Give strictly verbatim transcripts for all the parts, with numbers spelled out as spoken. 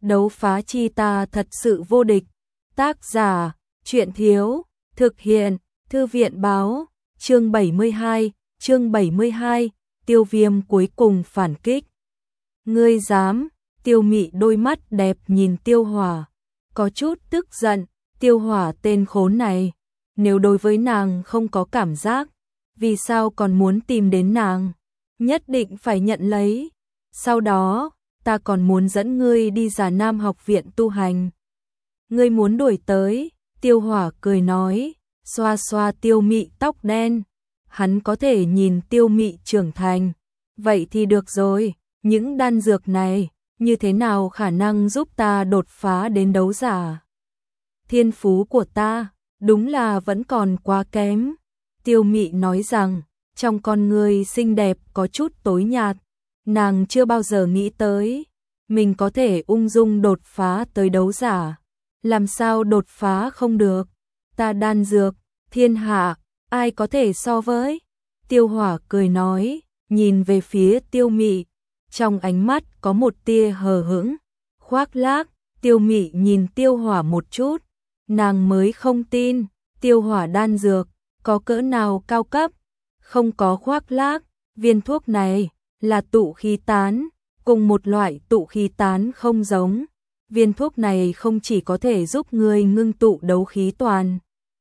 Đấu phá chi ta thật sự vô địch. Tác giả, truyện thiếu, thực hiện, thư viện báo, chương bảy mươi hai, chương bảy mươi hai, Tiêu Viêm cuối cùng phản kích. Ngươi dám? Tiêu Mị đôi mắt đẹp nhìn Tiêu Hỏa, có chút tức giận, Tiêu Hỏa tên khốn này, nếu đối với nàng không có cảm giác, vì sao còn muốn tìm đến nàng? Nhất định phải nhận lấy. Sau đó, ta còn muốn dẫn ngươi đi Già Nam học viện tu hành. Ngươi muốn đuổi tới? Tiêu Hỏa cười nói, xoa xoa Tiêu Mị tóc đen. Hắn có thể nhìn Tiêu Mị trưởng thành. Vậy thì được rồi, những đan dược này, như thế nào khả năng giúp ta đột phá đến đấu giả? Thiên phú của ta, đúng là vẫn còn quá kém. Tiêu Mị nói rằng, trong con người xinh đẹp có chút tối nhạt. Nàng chưa bao giờ nghĩ tới, mình có thể ung dung đột phá tới đấu giả. Làm sao đột phá không được? Ta đan dược, thiên hạ, ai có thể so với? Tiêu Hỏa cười nói, nhìn về phía Tiêu Mị, trong ánh mắt có một tia hờ hững, khoác lác. Tiêu Mị nhìn Tiêu Hỏa một chút, nàng mới không tin, Tiêu Hỏa đan dược có cỡ nào cao cấp, không có khoác lác, viên thuốc này là tụ khí tán, cùng một loại tụ khí tán không giống. Viên thuốc này không chỉ có thể giúp ngươi ngưng tụ đấu khí toàn,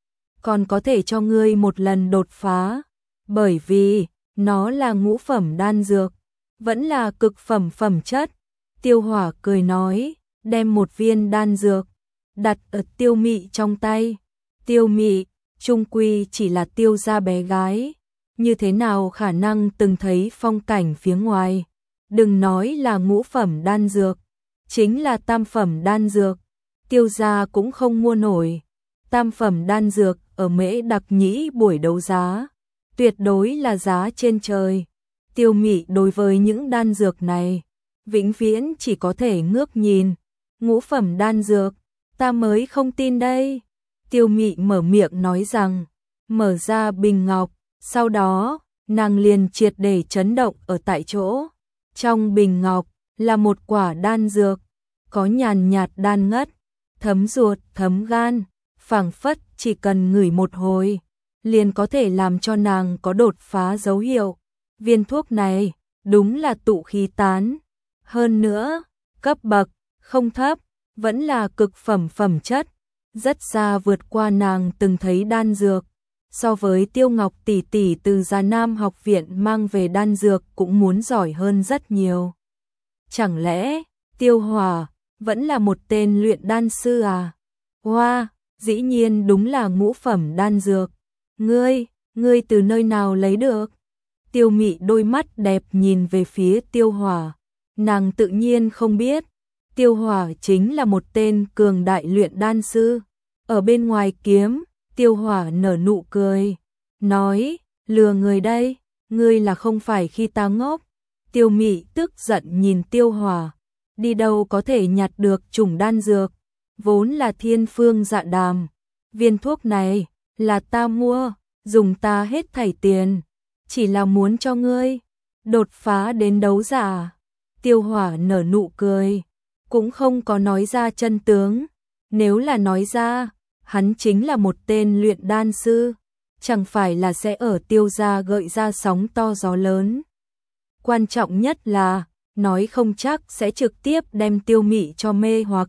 còn có thể cho ngươi một lần đột phá, bởi vì nó là ngũ phẩm đan dược, vẫn là cực phẩm phẩm chất. Tiêu Hỏa cười nói, đem một viên đan dược đặt ở Tiêu Mị trong tay. Tiêu Mị chung quy chỉ là Tiêu gia bé gái, như thế nào khả năng từng thấy phong cảnh phía ngoài, đừng nói là ngũ phẩm đan dược, chính là tam phẩm đan dược, Tiêu gia cũng không mua nổi. Tam phẩm đan dược ở Mễ Đặc Nhĩ buổi đấu giá, tuyệt đối là giá trên trời. Tiêu Mị đối với những đan dược này, vĩnh viễn chỉ có thể ngước nhìn. Ngũ phẩm đan dược, ta mới không tin đây. Tiêu Mị mở miệng nói rằng, mở ra bình ngọc, sau đó, nàng liền triệt để chấn động ở tại chỗ. Trong bình ngọc là một quả đan dược, có nhàn nhạt đan ngất, thấm ruột, thấm gan, phảng phất chỉ cần ngửi một hồi, liền có thể làm cho nàng có đột phá dấu hiệu. Viên thuốc này, đúng là tụ khí tán. Hơn nữa, cấp bậc, không thấp, vẫn là cực phẩm phẩm chất, rất xa vượt qua nàng từng thấy đan dược. So với Tiêu Ngọc tỷ tỷ từ Già Nam học viện mang về đan dược cũng muốn giỏi hơn rất nhiều. Chẳng lẽ, Tiêu Hỏa vẫn là một tên luyện đan sư à? Hoa, wow, dĩ nhiên đúng là ngũ phẩm đan dược. Ngươi, ngươi từ nơi nào lấy được? Tiêu Mị đôi mắt đẹp nhìn về phía Tiêu Hỏa. Nàng tự nhiên không biết, Tiêu Hỏa chính là một tên cường đại luyện đan sư. Ở bên ngoài kiếm, Tiêu Hỏa nở nụ cười, nói, lừa người đây, ngươi là không phải khi ta ngốc. Tiêu Mị tức giận nhìn Tiêu Hỏa, đi đâu có thể nhặt được chủng đan dược, vốn là thiên phương dạ đàm. Viên thuốc này, là ta mua, dùng ta hết thảy tiền, chỉ là muốn cho ngươi đột phá đến đấu giả. Tiêu Hỏa nở nụ cười, cũng không có nói ra chân tướng. Nếu là nói ra, hắn chính là một tên luyện đan sư, chẳng phải là sẽ ở Tiêu gia gợi ra sóng to gió lớn. Quan trọng nhất là, nói không chắc sẽ trực tiếp đem Tiêu Mị cho mê hoặc.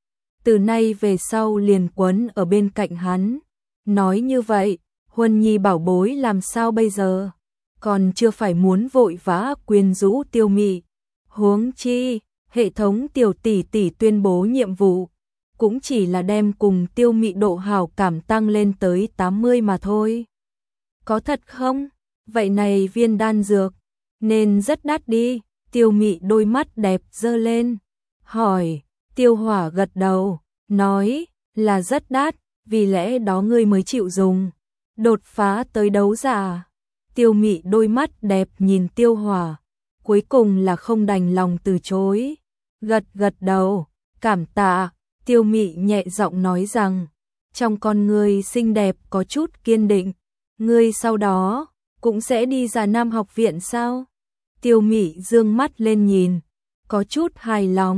Từ nay về sau liền quấn ở bên cạnh hắn. Nói như vậy, Huân Nhi bảo bối làm sao bây giờ? Còn chưa phải muốn vội vã quyến rũ Tiêu Mị. Huống chi, hệ thống tiểu tỷ tỷ tuyên bố nhiệm vụ, cũng chỉ là đem cùng Tiêu Mị độ hảo cảm tăng lên tới tám mươi mà thôi. Có thật không? Vậy này viên đan dược, nên rất đắt đi. Tiêu Mị đôi mắt đẹp dơ lên, hỏi. Tiêu Hỏa gật đầu, nói, là rất đắt, vì lẽ đó ngươi mới chịu dùng, đột phá tới đấu giả. Tiêu Mị đôi mắt đẹp nhìn Tiêu Hỏa, cuối cùng là không đành lòng từ chối, gật gật đầu, cảm tạ. Tiêu Mị nhẹ giọng nói rằng, trong con ngươi xinh đẹp có chút kiên định, ngươi sau đó cũng sẽ đi Già Nam học viện sao? Tiêu Mị dương mắt lên nhìn, có chút hài lòng,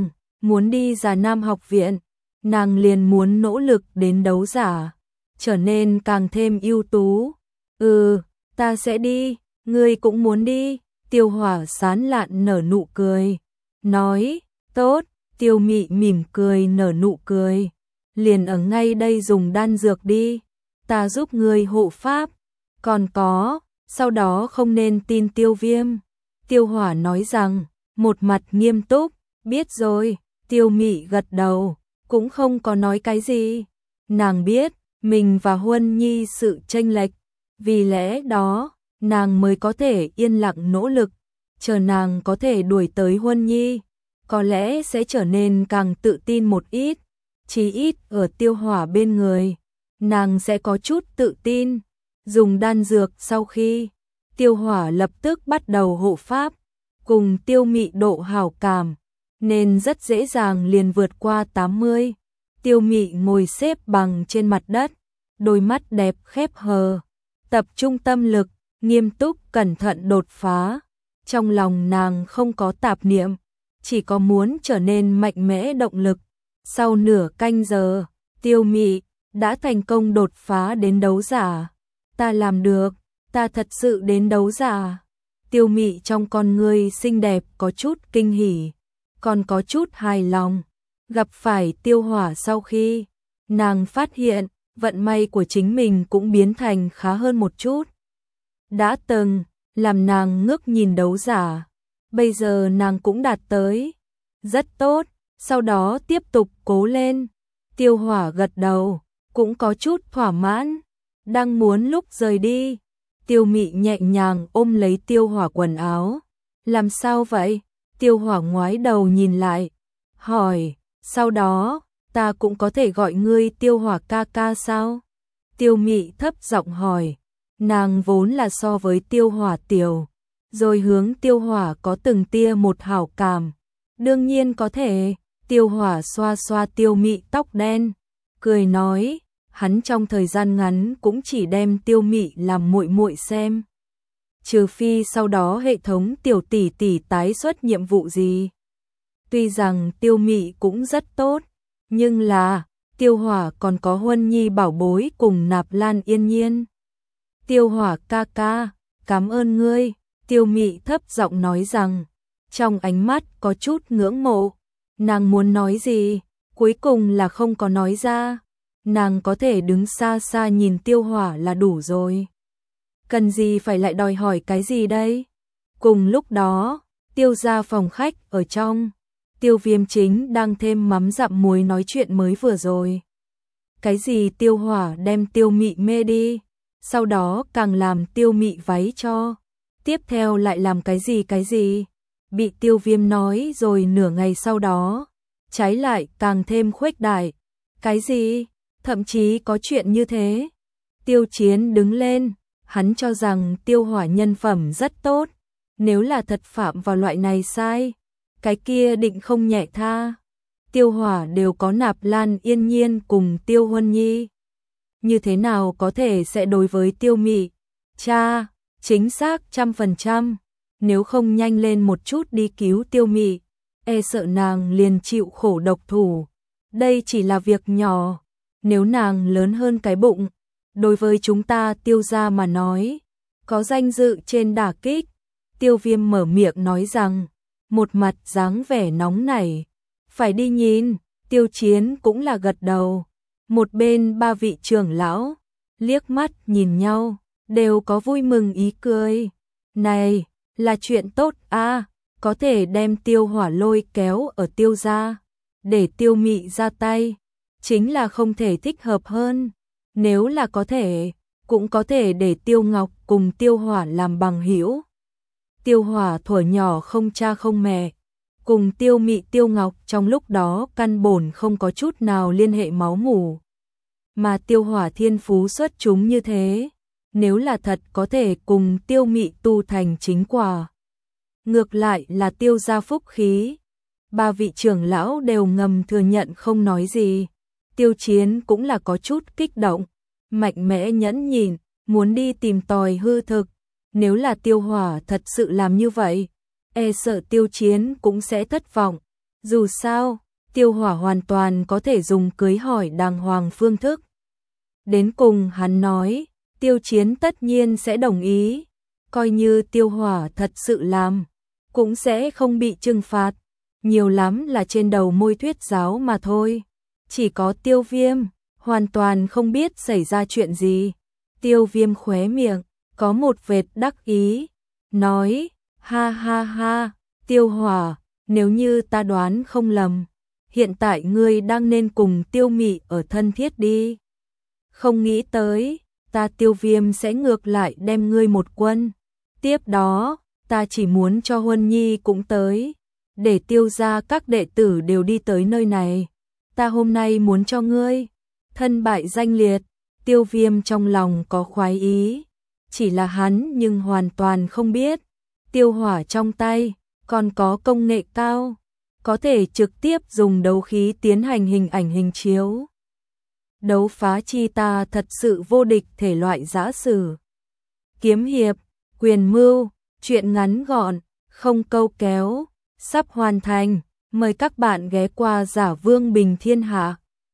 muốn đi Già Nam học viện, nàng liền muốn nỗ lực đến đấu giả, trở nên càng thêm ưu tú. Ừ, ta sẽ đi, ngươi cũng muốn đi. Tiêu Hỏa sán lạn nở nụ cười, nói, tốt. Tiêu Mị mỉm cười nở nụ cười, liền ở ngay đây dùng đan dược đi, ta giúp ngươi hộ pháp. Còn có, sau đó không nên tin Tiêu Viêm. Tiêu Hỏa nói rằng, một mặt nghiêm túc, biết rồi. Tiêu Mị gật đầu, cũng không có nói cái gì. Nàng biết, mình và Huân Nhi sự chênh lệch, vì lẽ đó, nàng mới có thể yên lặng nỗ lực, chờ nàng có thể đuổi tới Huân Nhi, có lẽ sẽ trở nên càng tự tin một ít, chí ít ở Tiêu Hỏa bên người, nàng sẽ có chút tự tin. Dùng đan dược sau khi, Tiêu Hỏa lập tức bắt đầu hộ pháp, cùng Tiêu Mị độ hảo cảm, nên rất dễ dàng liền vượt qua tám mươi. Tiêu Mị ngồi xếp bằng trên mặt đất, đôi mắt đẹp khép hờ, tập trung tâm lực, nghiêm túc cẩn thận đột phá. Trong lòng nàng không có tạp niệm, chỉ có muốn trở nên mạnh mẽ động lực. Sau nửa canh giờ, Tiêu Mị đã thành công đột phá đến đấu giả. Ta làm được, ta thật sự đến đấu giả. Tiêu Mị trong con ngươi xinh đẹp có chút kinh hỉ, còn có chút hài lòng. Gặp phải Tiêu Hỏa sau khi, nàng phát hiện vận may của chính mình cũng biến thành khá hơn một chút. Đã từng làm nàng ngước nhìn đấu giả, bây giờ nàng cũng đạt tới. Rất tốt, sau đó tiếp tục cố lên. Tiêu Hỏa gật đầu, cũng có chút thỏa mãn. Đang muốn lúc rời đi, Tiêu Mị nhẹ nhàng ôm lấy Tiêu Hỏa quần áo. Làm sao vậy? Tiêu Hỏa ngoái đầu nhìn lại, hỏi, sau đó, ta cũng có thể gọi ngươi Tiêu Hỏa ca ca sao? Tiêu Mị thấp giọng hỏi, nàng vốn là so với Tiêu Hỏa tiểu, rồi hướng Tiêu Hỏa có từng tia một hảo cảm. Đương nhiên có thể. Tiêu Hỏa xoa xoa Tiêu Mị tóc đen, cười nói, hắn trong thời gian ngắn cũng chỉ đem Tiêu Mị làm muội muội xem. Trừ phi sau đó hệ thống tiểu tỷ tỷ tái xuất nhiệm vụ gì. Tuy rằng Tiêu Mị cũng rất tốt, nhưng là, Tiêu Hỏa còn có Huân Nhi bảo bối cùng Nạp Lan Yên Nhiên. Tiêu Hỏa ca ca, cảm ơn ngươi. Tiêu Mị thấp giọng nói rằng, trong ánh mắt có chút ngưỡng mộ. Nàng muốn nói gì, cuối cùng là không có nói ra. Nàng có thể đứng xa xa nhìn Tiêu Hỏa là đủ rồi. Cần gì phải lại đòi hỏi cái gì đây? Cùng lúc đó, Tiêu gia phòng khách ở trong, Tiêu Viêm chính đang thêm mắm dặm muối nói chuyện mới vừa rồi. Cái gì Tiêu Hỏa đem Tiêu Mị mê đi, sau đó càng làm Tiêu Mị váy cho, tiếp theo lại làm cái gì cái gì, bị Tiêu Viêm nói rồi nửa ngày sau đó, trái lại càng thêm khuếch đại. Cái gì? Thậm chí có chuyện như thế. Tiêu Chiến đứng lên, hắn cho rằng Tiêu Hỏa nhân phẩm rất tốt, nếu là thật phạm vào loại này sai, cái kia định không nhẹ tha. Tiêu Hỏa đều có Nạp Lan Yên Nhiên cùng Tiêu Huân Nhi, như thế nào có thể sẽ đối với Tiêu Mị? Cha, chính xác trăm phần trăm, nếu không nhanh lên một chút đi cứu Tiêu Mị, e sợ nàng liền chịu khổ độc thủ. Đây chỉ là việc nhỏ, nếu nàng lớn hơn cái bụng, đối với chúng ta Tiêu gia mà nói, có danh dự trên đả kích. Tiêu Viêm mở miệng nói rằng, một mặt dáng vẻ nóng nảy. Phải đi nhìn. Tiêu Chiến cũng là gật đầu. Một bên ba vị trưởng lão liếc mắt nhìn nhau, đều có vui mừng ý cười. Này, là chuyện tốt a, có thể đem Tiêu Hỏa lôi kéo ở Tiêu gia, để Tiêu Mị ra tay, chính là không thể thích hợp hơn. Nếu là có thể, cũng có thể để Tiêu Ngọc cùng Tiêu Hỏa làm bằng hữu. Tiêu Hỏa thuở nhỏ không cha không mẹ, cùng Tiêu Mị Tiêu Ngọc trong lúc đó căn bổn không có chút nào liên hệ máu mủ. Mà Tiêu Hỏa thiên phú xuất chúng như thế, nếu là thật có thể cùng Tiêu Mị tu thành chính quả, ngược lại là Tiêu gia phúc khí. Ba vị trưởng lão đều ngầm thừa nhận không nói gì. Tiêu Chiến cũng là có chút kích động, mạnh mẽ nhẫn nhịn, muốn đi tìm tòi hư thực. Nếu là Tiêu Hỏa thật sự làm như vậy, e sợ Tiêu Chiến cũng sẽ thất vọng. Dù sao, Tiêu Hỏa hoàn toàn có thể dùng cưới hỏi đàng hoàng phương thức. Đến cùng hắn nói, Tiêu Chiến tất nhiên sẽ đồng ý, coi như Tiêu Hỏa thật sự làm, cũng sẽ không bị trừng phạt, nhiều lắm là trên đầu môi thuyết giáo mà thôi. Chỉ có Tiêu Viêm, hoàn toàn không biết xảy ra chuyện gì. Tiêu Viêm khóe miệng, có một vệt đắc ý, nói, ha ha ha, Tiêu Hỏa, nếu như ta đoán không lầm, hiện tại ngươi đang nên cùng Tiêu Mị ở thân thiết đi. Không nghĩ tới, ta Tiêu Viêm sẽ ngược lại đem ngươi một quân. Tiếp đó, ta chỉ muốn cho Huân Nhi cũng tới, để Tiêu gia các đệ tử đều đi tới nơi này. Ta hôm nay muốn cho ngươi thân bại danh liệt. Tiêu Viêm trong lòng có khoái ý, chỉ là hắn nhưng hoàn toàn không biết, Tiêu Hỏa trong tay còn có công nghệ cao, có thể trực tiếp dùng đấu khí tiến hành hình ảnh hình chiếu. Đấu phá chi ta thật sự vô địch thể loại giã sử. Kiếm hiệp, quyền mưu, truyện ngắn gọn, không câu kéo, sắp hoàn thành, mời các bạn ghé qua Giả Vương Bình Thiên Hạ.